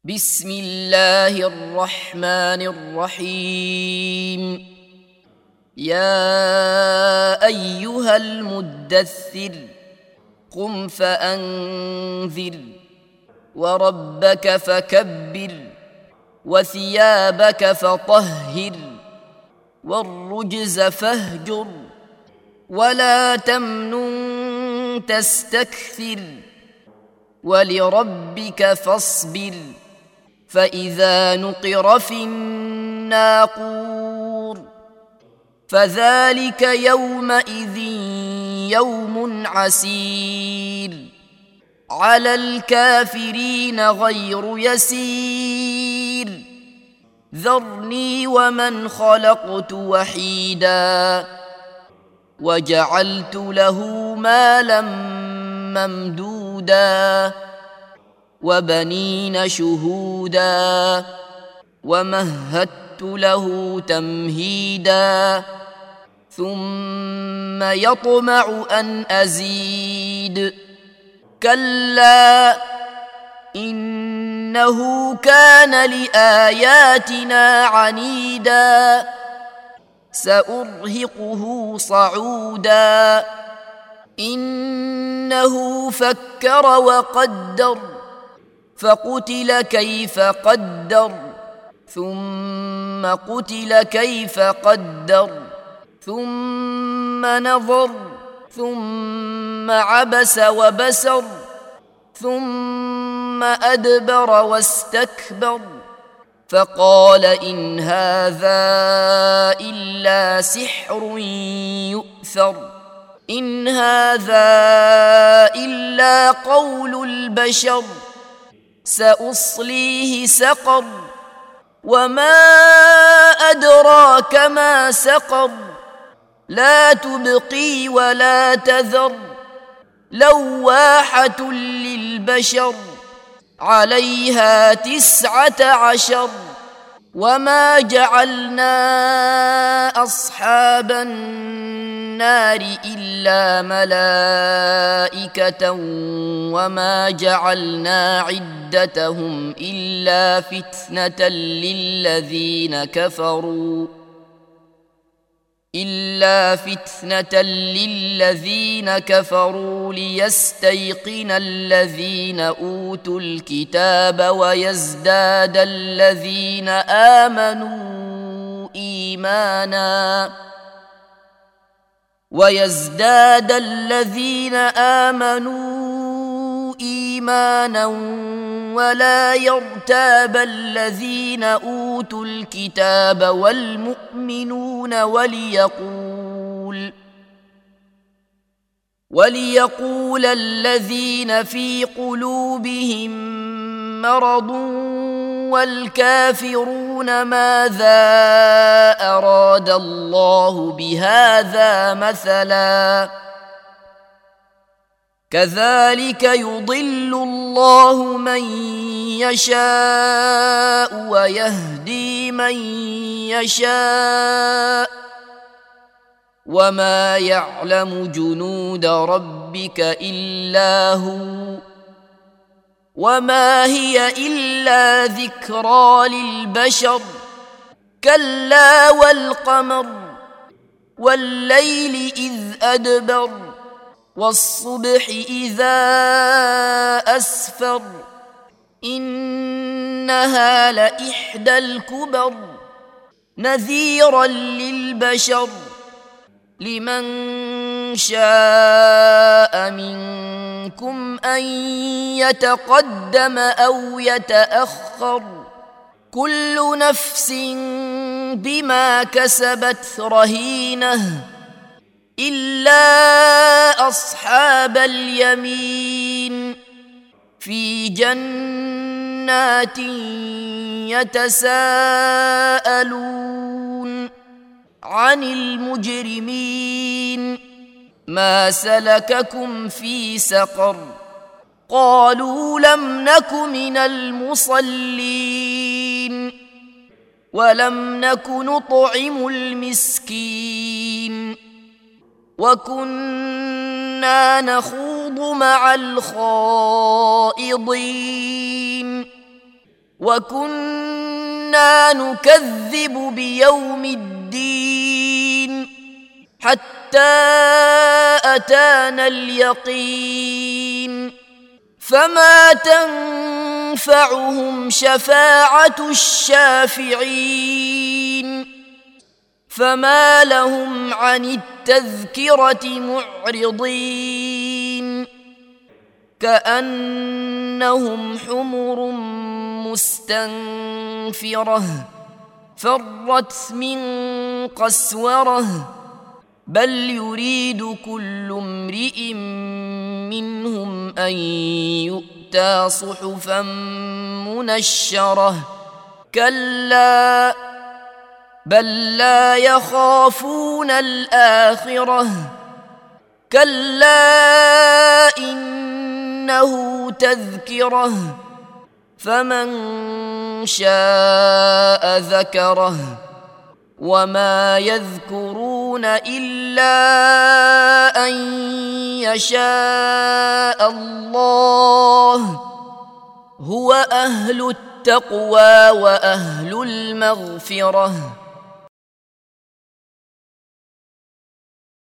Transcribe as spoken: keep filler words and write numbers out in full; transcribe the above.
بسم الله الرحمن الرحيم. يا أيها المدثر قم فأنذر وربك فكبر وثيابك فطهر والرجز فاهجر ولا تمنن تستكثر ولربك فاصبر فإذا نقر في الناقور فذلك يومئذ يوم عسير على الكافرين غير يسير ذرني ومن خلقت وحيدا وجعلت له مالا ممدودا وبنين شهودا ومهدت له تمهيدا ثم يطمع أن أزيد كلا إنه كان لآياتنا عنيدا سأرهقه صعودا إنه فكر وقدر فقتل كيف قدر ثم قتل كيف قدر ثم نظر ثم عبس وبسر ثم أدبر واستكبر فقال إن هذا إلا سحر يؤثر إن هذا إلا قول البشر سأصليه سقر وما أدراك ما سقر لا تبقي ولا تذر لواحة للبشر عليها تسعة عشر وما جعلنا أصحاب النار إلا ملائكة وما جعلنا عدتهم إلا فتنة للذين كفروا إلا فتنة للذين كفروا ليستيقن الذين أوتوا الكتاب ويزداد الذين آمنوا إيمانا ويزداد الذين آمنوا إيمانا ولا يرتاب الذين أوتوا الكتاب والمؤمنون وليقول وليقول الذين في قلوبهم مرض والكافرون ماذا أراد الله بهذا مثلا كذلك يضل الله من يشاء ويهدي من يشاء وما يعلم جنود ربك إلا هو وما هي إلا ذكرى للبشر كلا والقمر والليل إذ أدبر والصبح إذا أسفر إنها لإحدى الكبر نذيرا للبشر لمن شاء منكم أن يتقدم أو يتأخر كل نفس بما كسبت رهينة إلا أصحاب اليمين في جنات يتساءلون عن المجرمين ما سلككم في سقر قالوا لم نك من المصلين ولم نك نطعم المسكين وكنا نخوض مع الخائضين وكنا نكذب بيوم الدين حتى أتانا اليقين فما تنفعهم شفاعة الشافعين فما لهم عن التذكرة معرضين كأنهم حمر مستنفرة فرت من قسورة بل يريد كل امرئ منهم أن يؤتى صحفا منشرة كلا بل لا يخافون الآخرة كلا إنه تذكرة فمن شاء ذكره وما يذكرون إلا أن يشاء الله هو أهل التقوى وأهل المغفرة